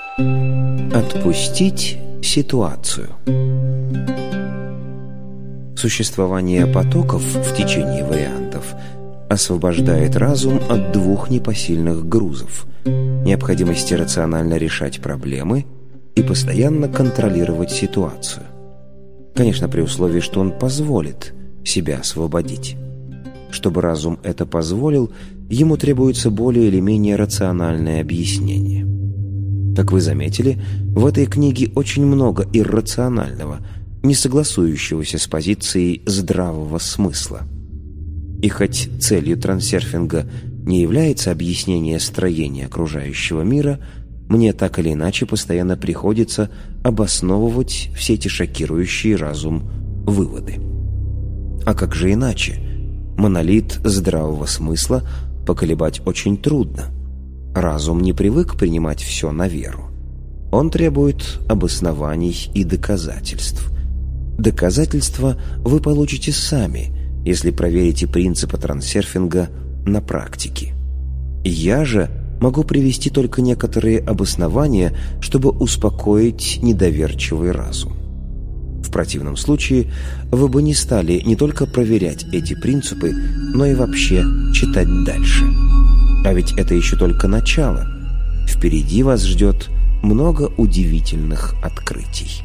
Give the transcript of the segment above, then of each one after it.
Отпустить ситуацию. Существование потоков в течение вариантов освобождает разум от двух непосильных грузов: необходимости рационально решать проблемы и постоянно контролировать ситуацию. Конечно, при условии, что он позволит себя освободить. Чтобы разум это позволил, ему требуется более или менее рациональное объяснение. Как вы заметили, в этой книге очень много иррационального, не согласующегося с позицией здравого смысла. И хоть целью трансерфинга не является объяснение строения окружающего мира, мне так или иначе постоянно приходится обосновывать все эти шокирующие разум выводы. А как же иначе? Монолит здравого смысла поколебать очень трудно. Разум не привык принимать все на веру. Он требует обоснований и доказательств. Доказательства вы получите сами, если проверите принципы трансерфинга на практике. Я же могу привести только некоторые обоснования, чтобы успокоить недоверчивый разум. В противном случае вы бы не стали не только проверять эти принципы, но и вообще читать дальше. А ведь это еще только начало. Впереди вас ждет много удивительных открытий.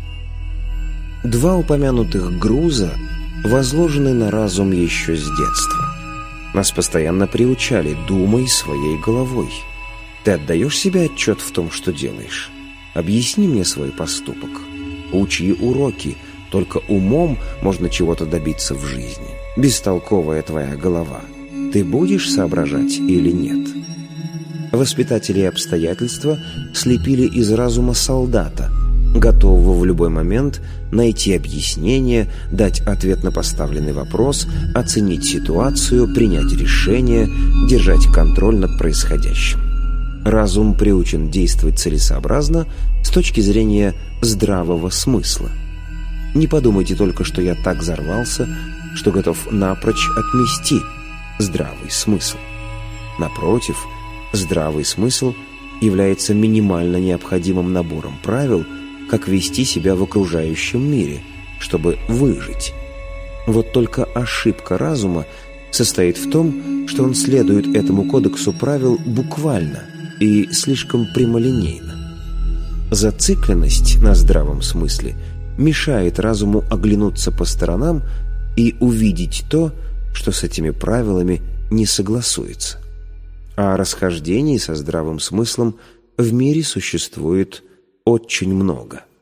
Два упомянутых груза возложены на разум еще с детства. Нас постоянно приучали: думай своей головой. Ты отдаешь себе отчет в том, что делаешь? Объясни мне свой поступок. Учи уроки. Только умом можно чего-то добиться в жизни. Бестолковая твоя голова. Ты будешь соображать или нет? Воспитатели и обстоятельства слепили из разума солдата, готового в любой момент найти объяснение, дать ответ на поставленный вопрос, оценить ситуацию, принять решение, держать контроль над происходящим. Разум приучен действовать целесообразно с точки зрения здравого смысла. Не подумайте только, что я так взорвался, что готов напрочь отмести здравый смысл. Напротив, здравый смысл является минимально необходимым набором правил, как вести себя в окружающем мире, чтобы выжить. Вот только ошибка разума состоит в том, что он следует этому кодексу правил буквально и слишком прямолинейно. Зацикленность на здравом смысле мешает разуму оглянуться по сторонам и увидеть то, что с этими правилами не согласуется. А расхождений со здравым смыслом в мире существует очень много.